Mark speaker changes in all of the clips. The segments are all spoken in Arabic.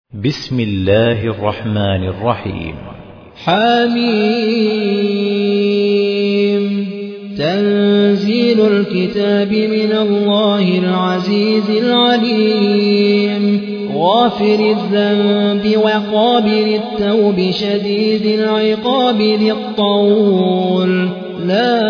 Speaker 1: بسم الله الرحمن الرحيم.
Speaker 2: حميم. تنزيل الكتاب من الله العزيز العليم، غافر الذنب وقابل التوب شديد العقاب ذي الطول، لا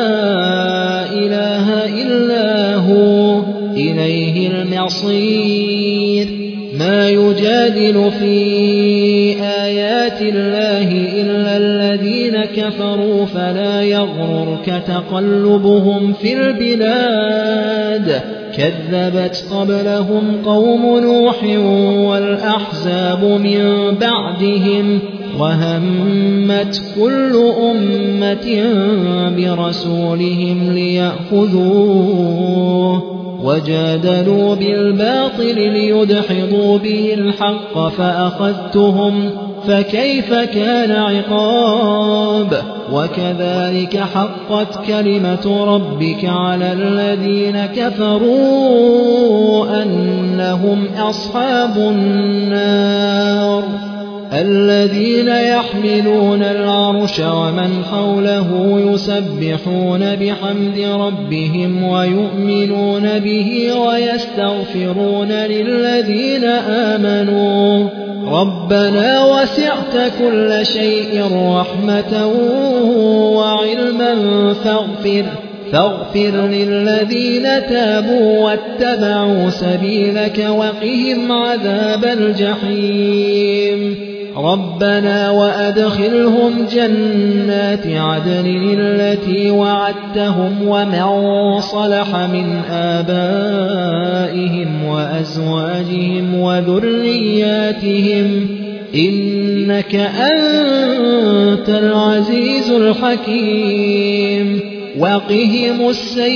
Speaker 2: إله إلا هو إليه المصير. ما يجادل في آيات الله إلا الذين كفروا، فلا يغررك تقلبهم في البلاد. كذبت قبلهم قوم نوح والأحزاب من بعدهم، وهمت كل أمة برسولهم ليأخذوه، وجادلوا بالباطل ليدحضوا به الحق فأخذتهم، فكيف كان عقاب. وكذلك حقت كلمة ربك على الذين كفروا أنهم أصحاب النار. الذين يحملون العرش ومن حوله يسبحون بحمد ربهم ويؤمنون به ويستغفرون للذين آمنوا ربنا وسعت كل شيء رحمة وعلما فاغفر للذين تابوا واتبعوا سبيلك وقهم عذاب الجحيم. ربنا وأدخلهم جنات عدن التي وعدتهم ومن صلح من آبائهم وأزواجهم وذرياتهم إنك أنت العزيز الحكيم. وقهم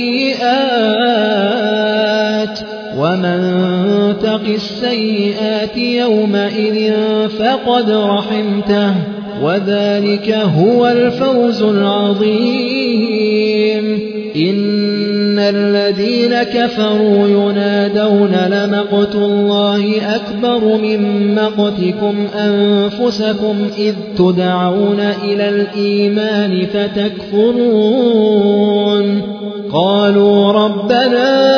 Speaker 2: السيئات ومن تق السيئات يومئذ فقد رحمته، وذلك هو الفوز العظيم. إن الذين كفروا ينادون لمقت الله أكبر من مقتكم أنفسكم إذ تدعون إلى الإيمان فتكفرون. قالوا ربنا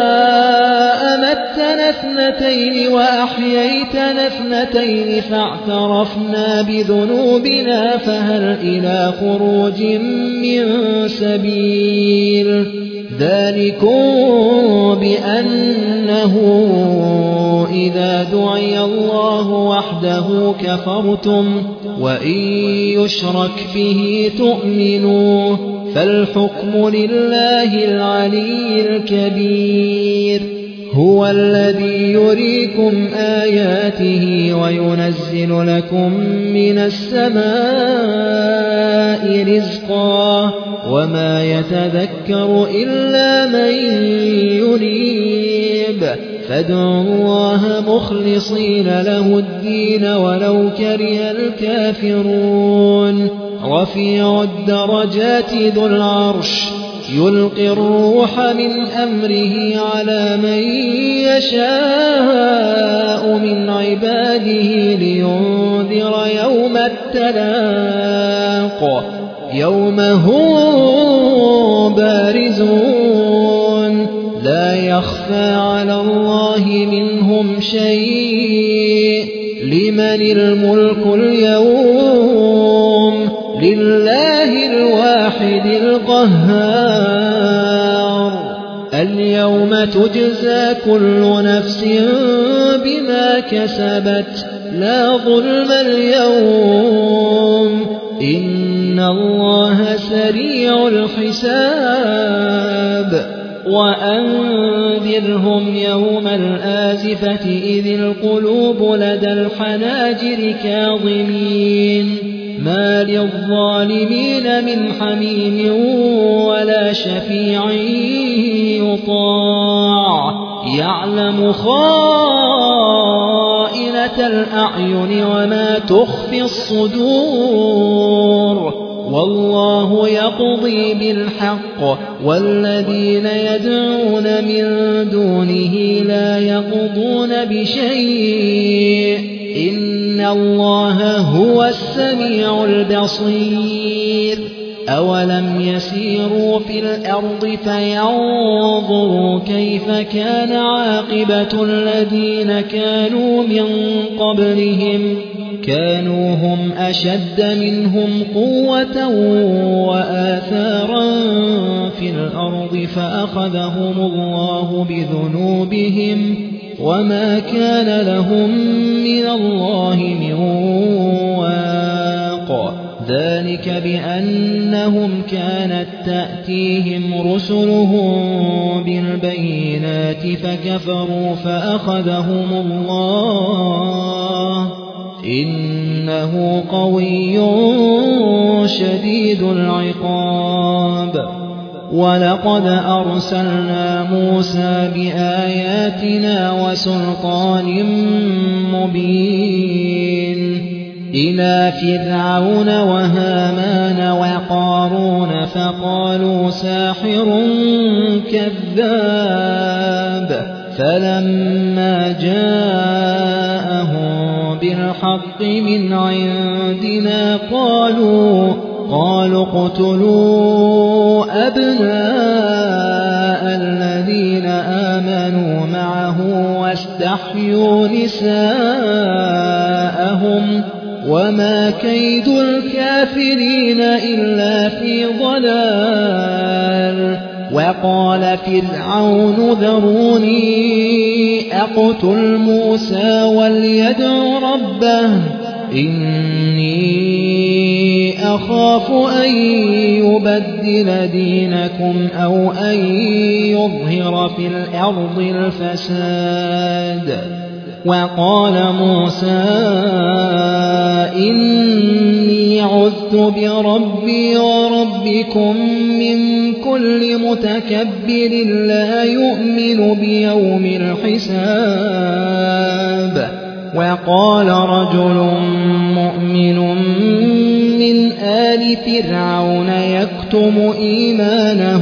Speaker 2: أمتنا اثنتين وأحييتنا اثنتين فاعترفنا بذنوبنا فهل إلى خروج من سبيل. ذلكم بأنه إذا دعي الله وحده كفرتم وإن يشرك به تؤمنوا، فالحكم لله العلي الكبير. هو الذي يريكم آياته وينزل لكم من السماء رزقا، وما يتذكر إلا من ينيب. فادعوا الله مخلصين له الدين ولو كره الكافرون. رفيع الدرجات ذو العرش يلقي الروح من أمره على من يشاء من عباده لينذر يوم التلاق، يوم هم بارزون لا يخفى على الله منهم شيء. لمن الملك اليوم؟ لله الواحد القهار. اليوم تجزى كل نفس بما كسبت لا ظلم اليوم، إن الله سريع الحساب. وأنذرهم يوم الآزفة إذ القلوب لدى الحناجر كاظمين، ما للظالمين من حميم ولا شفيع يطاع، يعلم خائنة الأعين وما تخفي الصدور. والله يقضي بالحق والذين يدعون من دونه لا يقضون بشيء إن الله هو السميع البصير أولم يسيروا في الأرض فينظروا كيف كان عاقبة الذين كانوا من قبلهم كانوا هم أشد منهم قوة وآثارا في الأرض فأخذهم الله بذنوبهم وما كان لهم من الله من واق ذلك بأنهم كانت تأتيهم رسلهم بالبينات فكفروا فأخذهم الله إنه قوي شديد العقاب ولقد أرسلنا موسى بآياتنا وسلطان مبين إلى فرعون وهامان وقارون فقالوا ساحر كذاب فلما جاءهم بالحق من عندنا قالوا اقتلوا أبناء الذين آمنوا معه واستحيوا نساءهم وما كيد الكافرين إلا في ضلال وقال فرعون ذروني أقتل موسى وليدع ربه إني أخاف أن يبدل دينكم أو أن يظهر في الأرض الفساد وقال موسى إني عذت بربي وربكم من كل متكبر لا يؤمن بيوم الحساب وقال رجل مؤمن من آل فرعون يكتم إيمانه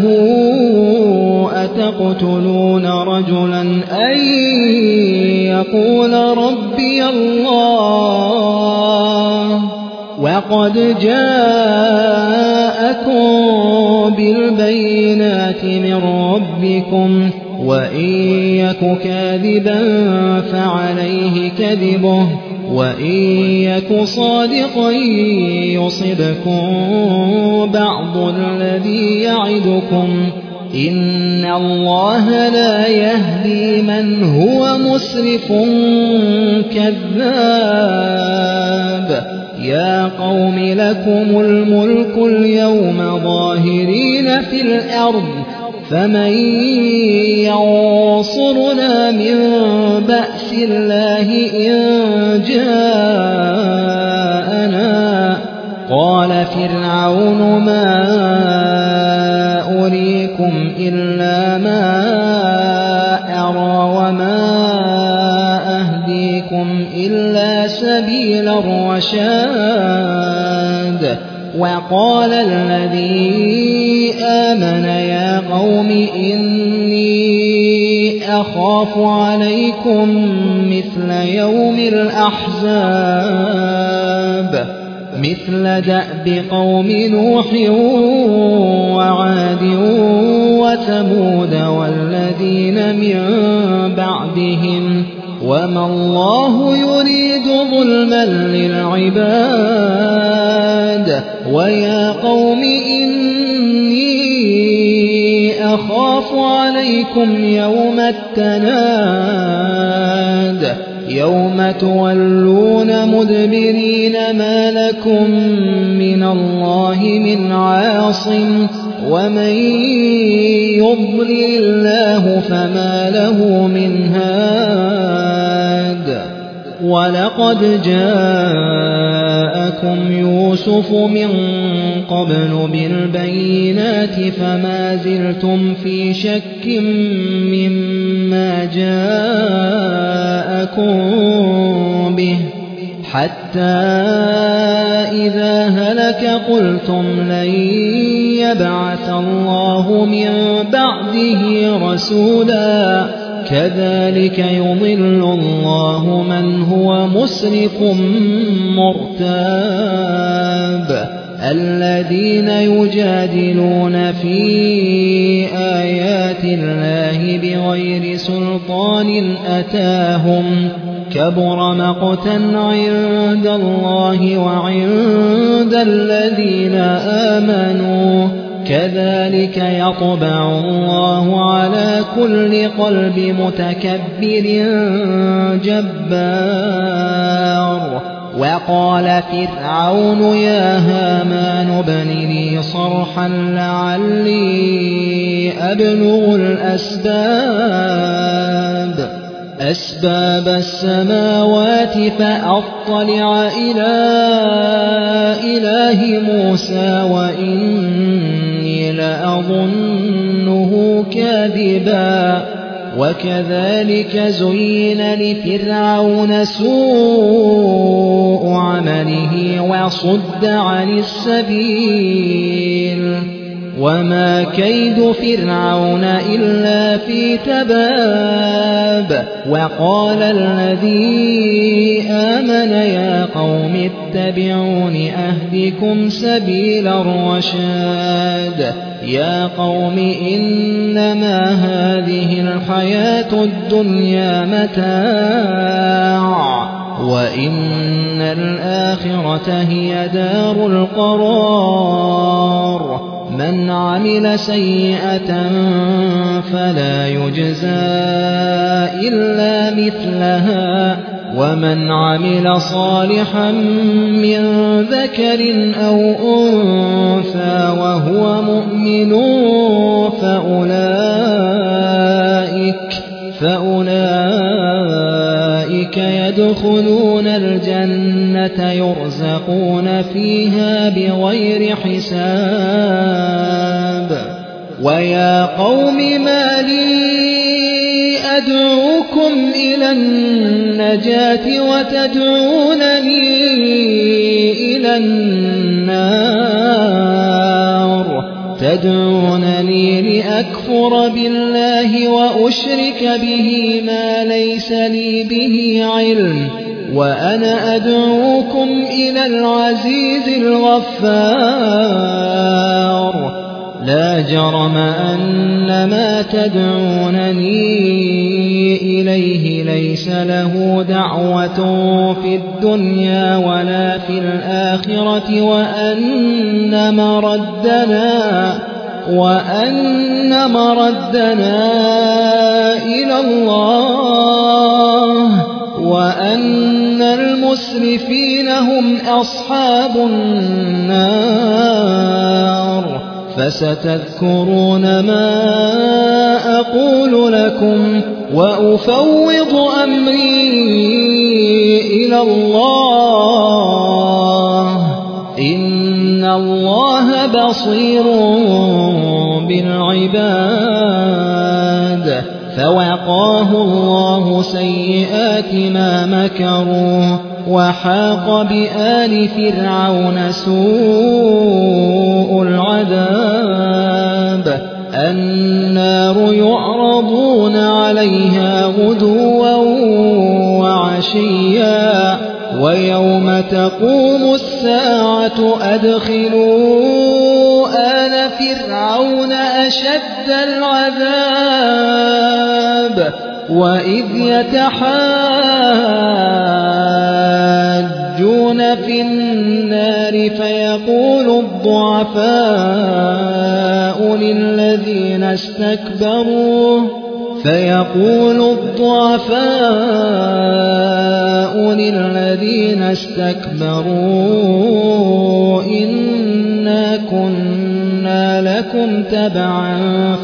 Speaker 2: أتقتلون رجلا أن يقول ربي الله وقد جاءكم بالبينات من ربكم وإن يك كاذبا فعليه كذبه وإن يك صادقا يصبكم بعض الذي يعدكم إن الله لا يهدي من هو مسرف كذاب يا قوم لكم الملك اليوم ظاهرين في الأرض فمن ينصرنا من بأس الله إن جاءنا قال فرعون ما أريكم إلا ما أرى وما أهديكم إلا سبيل الرشاد وقال الذي آمن يا قوم إني أخاف عليكم مثل يوم الأحزاب مثل دأب قوم نوح وعاد وثمود والذين من بعدهم وما الله يريد ظلما للعباد ويا قوم إني أخاف عليكم يوم التناد يوم تولون مدبرين ما لكم من الله من عاصم ومن يضلل الله فما له من هاد ولقد جاءكم يوسف من قبل بالبينات فما زلتم في شك مما جاءكم به حتى إذا هلك قلتم لن يبعث الله من بعده رسولا كذلك يضل الله من هو مسرف مرتاب الذين يجادلون في آيات الله بغير سلطان أتاهم كبر مقتا عند الله وعند الذين آمنوا كذلك يطبع الله على كل قلب متكبر جبار وقال فرعون يا هامان ابن لي صرحا لعلي أبلغ أسباب السماوات فأطلع إلى إله موسى وإني لأظنه كاذبا وكذلك زين لفرعون سوء عمله وصد عن السبيل وما كيد فرعون إلا في تباب وقال الذي آمن يا قوم اتبعون أهدكم سبيل الرشاد يا قوم إنما هذه الحياة الدنيا متاع وإن الآخرة هي دار القرار من عمل سيئة فلا يجزى إلا مثلها ومن عمل صالحا من ذكر أو أنثى وهو مؤمن فأولئك يدخلون الجنة يرزقون فيها بغير حساب ويا قوم ما لي أدعوكم إلى النجاة وتدعونني إلى النار تدعونني لأكفر بالله وأشرك به ما ليس لي به علم وأنا أدعوكم إلى العزيز الغفار لا جرم أن ما تدعونني إليه ليس له دعوة في الدنيا ولا في الآخرة وأن مردنا إلى الله وأن المسرفين هم أصحاب النار فستذكرون ما أقول لكم وأفوض أمري إلى الله إن الله بصير بالعباد فوقاه الله سيئات ما مكروا وحاق بآل فرعون سوء العذاب النار يعرضون عليها غدوا وعشيا ويوم تقوم الساعة أدخلوا آل فرعون أشد العذاب وإذ يتحاجون في النار فيقول الضعفاء للذين استكبروا إنا كنا لكم تبعا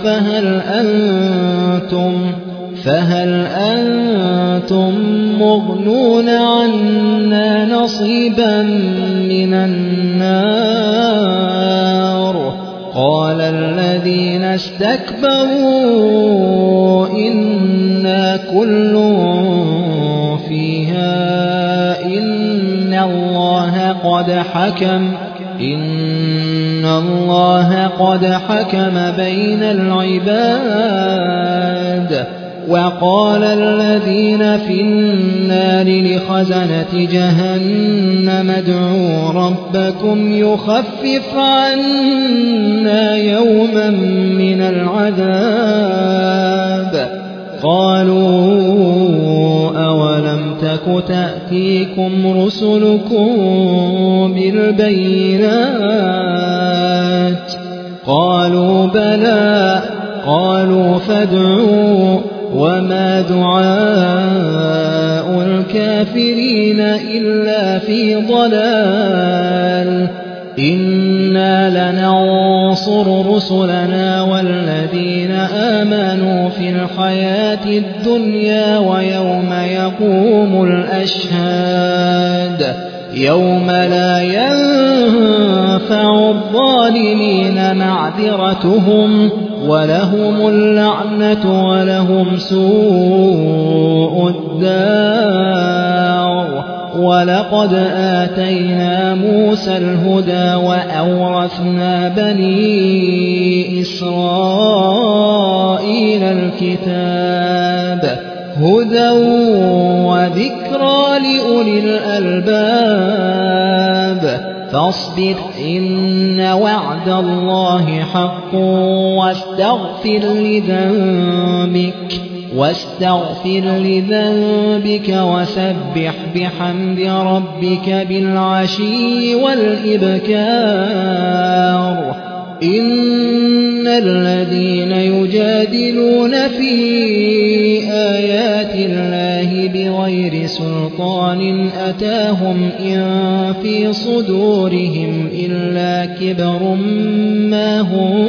Speaker 2: فهل أنتم مغنون عنا نصيبا من النار قال الذين استكبروا إنا كل فيها إن الله قد حكم بين العباد وقال الذين في النار لخزنة جهنم ادعوا ربكم يخفف عنا يوما من العذاب قالوا أولم تك تأتيكم رسلكم بالبينات قالوا بلى قالوا فادعوا وما دعاء الكافرين إلا في ضلال إنا لننصر رسلنا والذين آمنوا في الحياة الدنيا ويوم يقوم الأشهاد يوم لا ينفع الظالمين معذرتهم ولهم اللعنة ولهم سوء الدار ولقد آتينا موسى الهدى وأورثنا بني إسرائيل الكتاب هدى وذكرى لأولي الألباب فاصبر إن وعد الله حق واستغفر لذنبك وسبح بحمد ربك بالعشي والإبكار إن الذين يجادلون في آيات الله بغير سلطان أتاهم إن في صدورهم إلا كبر ما هم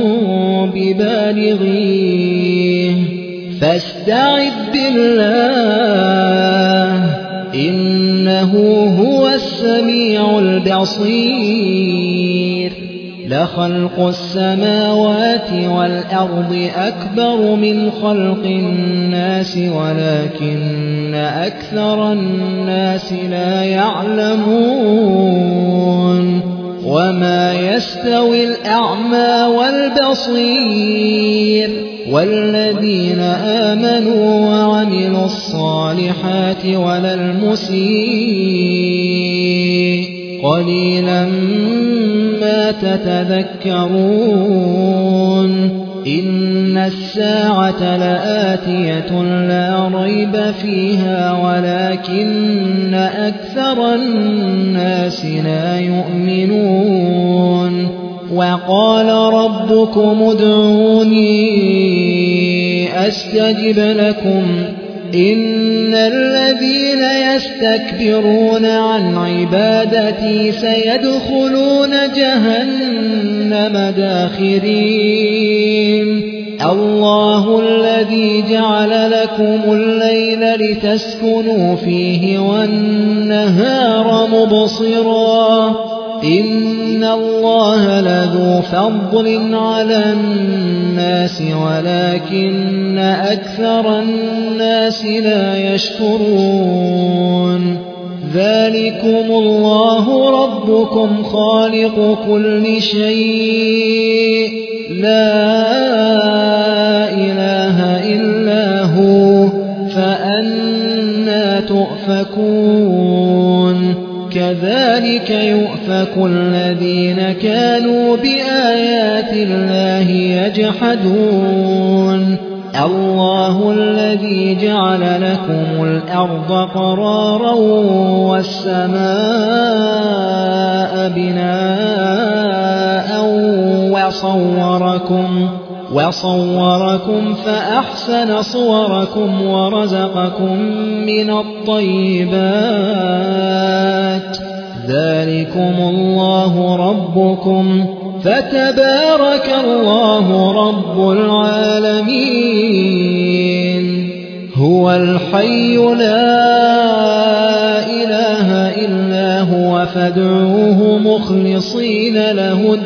Speaker 2: ببالغيه فاستعذ بالله إنه هو السميع البصير لخلق السماوات والأرض أكبر من خلق الناس ولكن أكثر الناس لا يعلمون وما يستوي الأعمى والبصير والذين آمنوا وعملوا الصالحات ولا المسيء قليلا ما تتذكرون إن الساعة لآتية لا ريب فيها ولكن أكثر الناس لا يؤمنون وقال ربكم ادعوني أستجب لكم إن الذين يستكبرون عن عبادتي سيدخلون جهنم داخرين الله الذي جعل لكم الليل لتسكنوا فيه والنهار مبصرا إن الله لذو فضل على الناس ولكن أكثر الناس لا يشكرون ذلكم الله ربكم خالق كل شيء لا إله إلا هو فأنى تؤفكون كذلك يؤفك الذين كانوا بآيات الله يجحدون الله الذي جعل لكم الأرض قرارا والسماء بناء وصوركم فأحسن صوركم ورزقكم من الطيبات ذلكم الله ربكم فتبارك الله رب العالمين هو الحي لا إله إلا هو فادعوه مخلصين له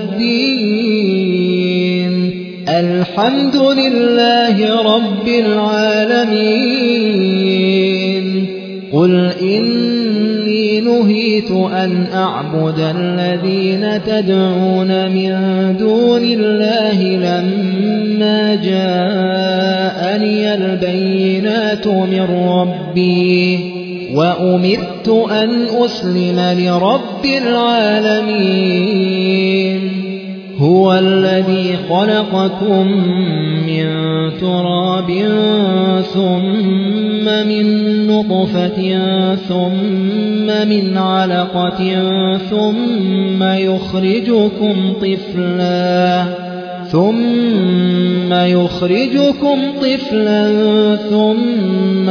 Speaker 2: الدين الحمد لله رب العالمين قل إني إني نهيت أن أعبد الذين تدعون من دون الله لما جاءني البينات من ربي وأمرت أن أسلم لرب العالمين هو الذي خلقكم من تراب ثم من نطفة ثم من علقة ثم يخرجكم طفلا ثم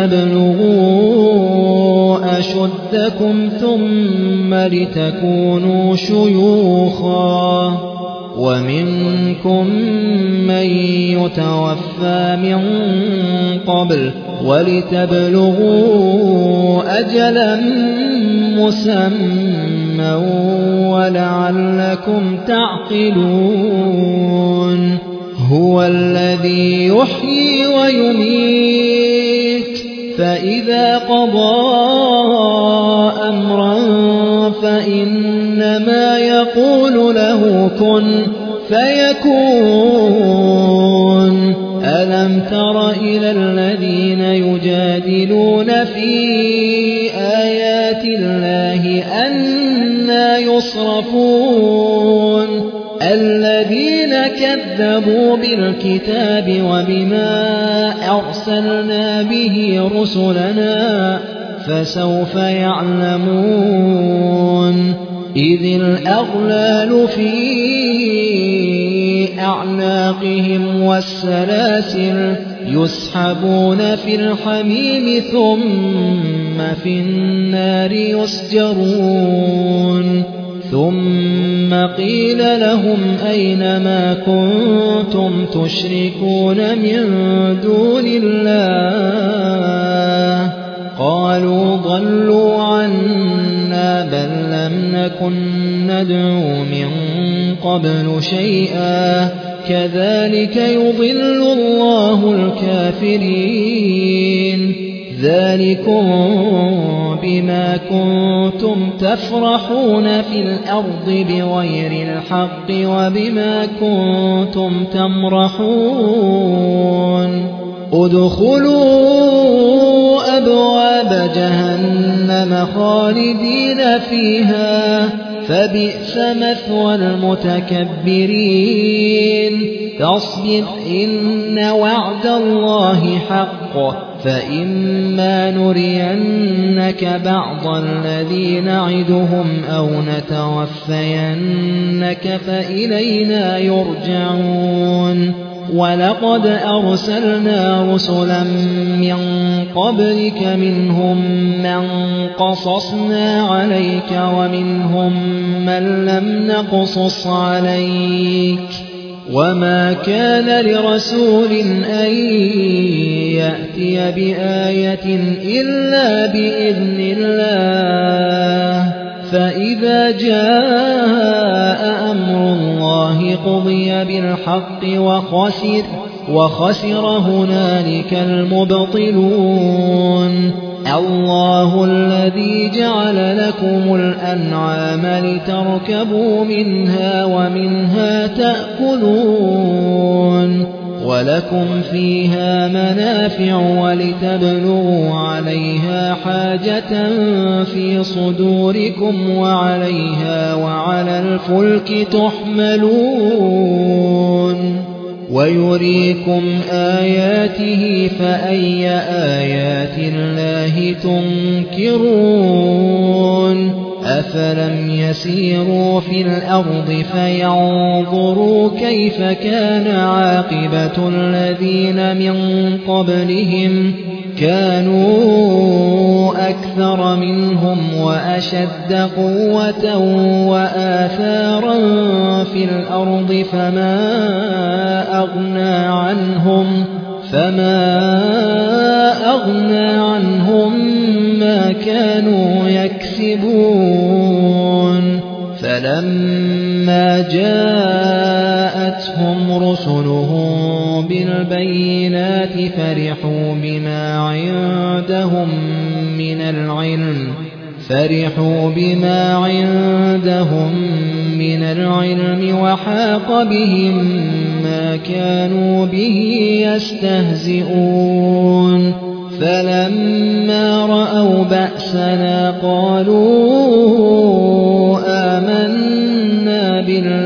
Speaker 2: لتبلغوا أشدكم ثم لتكونوا شيوخا ومنكم من يتوفى من قبل ولتبلغوا أجلا مسمى ولعلكم تعقلون هو الذي يحيي ويميت فإذا قضى أمرا فإنما يقول له كن فيكون ألم تر إلى الذين يجادلون في آيات الله أنى يصرفون الذين كذبوا بالكتاب وبما أرسلنا به رسلنا فسوف يعلمون إذ الأغلال في أعناقهم والسلاسل يسحبون في الحميم ثم في النار يسجرون ثم قيل لهم أين ما كنتم تشركون من دون الله قالوا ضلوا عنا بل لم نكن ندعو من قبل شيئا كذلك يضل الله الكافرين ذلكم بما كنتم تفرحون في الأرض بغير الحق وبما كنتم تمرحون ادخلوا أبواب جهنم خالدين فيها فبئس مثوى المتكبرين فاصبر إن وعد الله حق فإما نرينك بعض الذي نعدهم أو نتوفينك فإلينا يرجعون ولقد أرسلنا رسلا من قبلك منهم من قصصنا عليك ومنهم من لم نقصص عليك وما كان لرسول أن يأتي بآية إلا بإذن الله فإذا جاء أمر الله قضي بالحق وخسر هنالك المبطلون الله الذي جعل لكم الأنعام لتركبوا منها ومنها تأكلون ولكم فيها منافع ولتبلغوا عليها حاجة في صدوركم وعليها وعلى الفلك تحملون ويريكم آياته فأي آيات الله تنكرون أفلم يسيروا في الأرض فينظروا كيف كان عاقبة الذين من قبلهم كانوا أكثر منهم وأشد قوة وآثارا في الأرض فما أغنى عنهم ما كانوا يكسبون فلما جاءتهم رسلهم بالبينات فرحوا بما عندهم من العلم فرحوا بما عندهم من العلم وحاق بهم ما كانوا به يستهزئون فلما رأوا بأسنا قالوا آمنا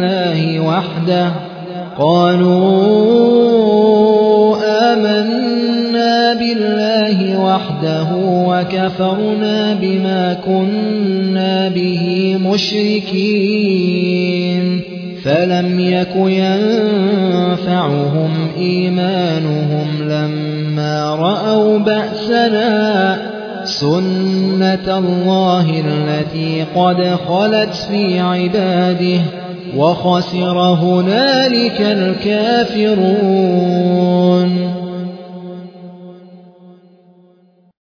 Speaker 2: بالله وحده وكفرنا بما كنا به مشركين فلم يك ينفعهم إيمانهم لما رأوا بأسنا سنة الله التي قد خلت في عباده وخسر هنالك الكافرون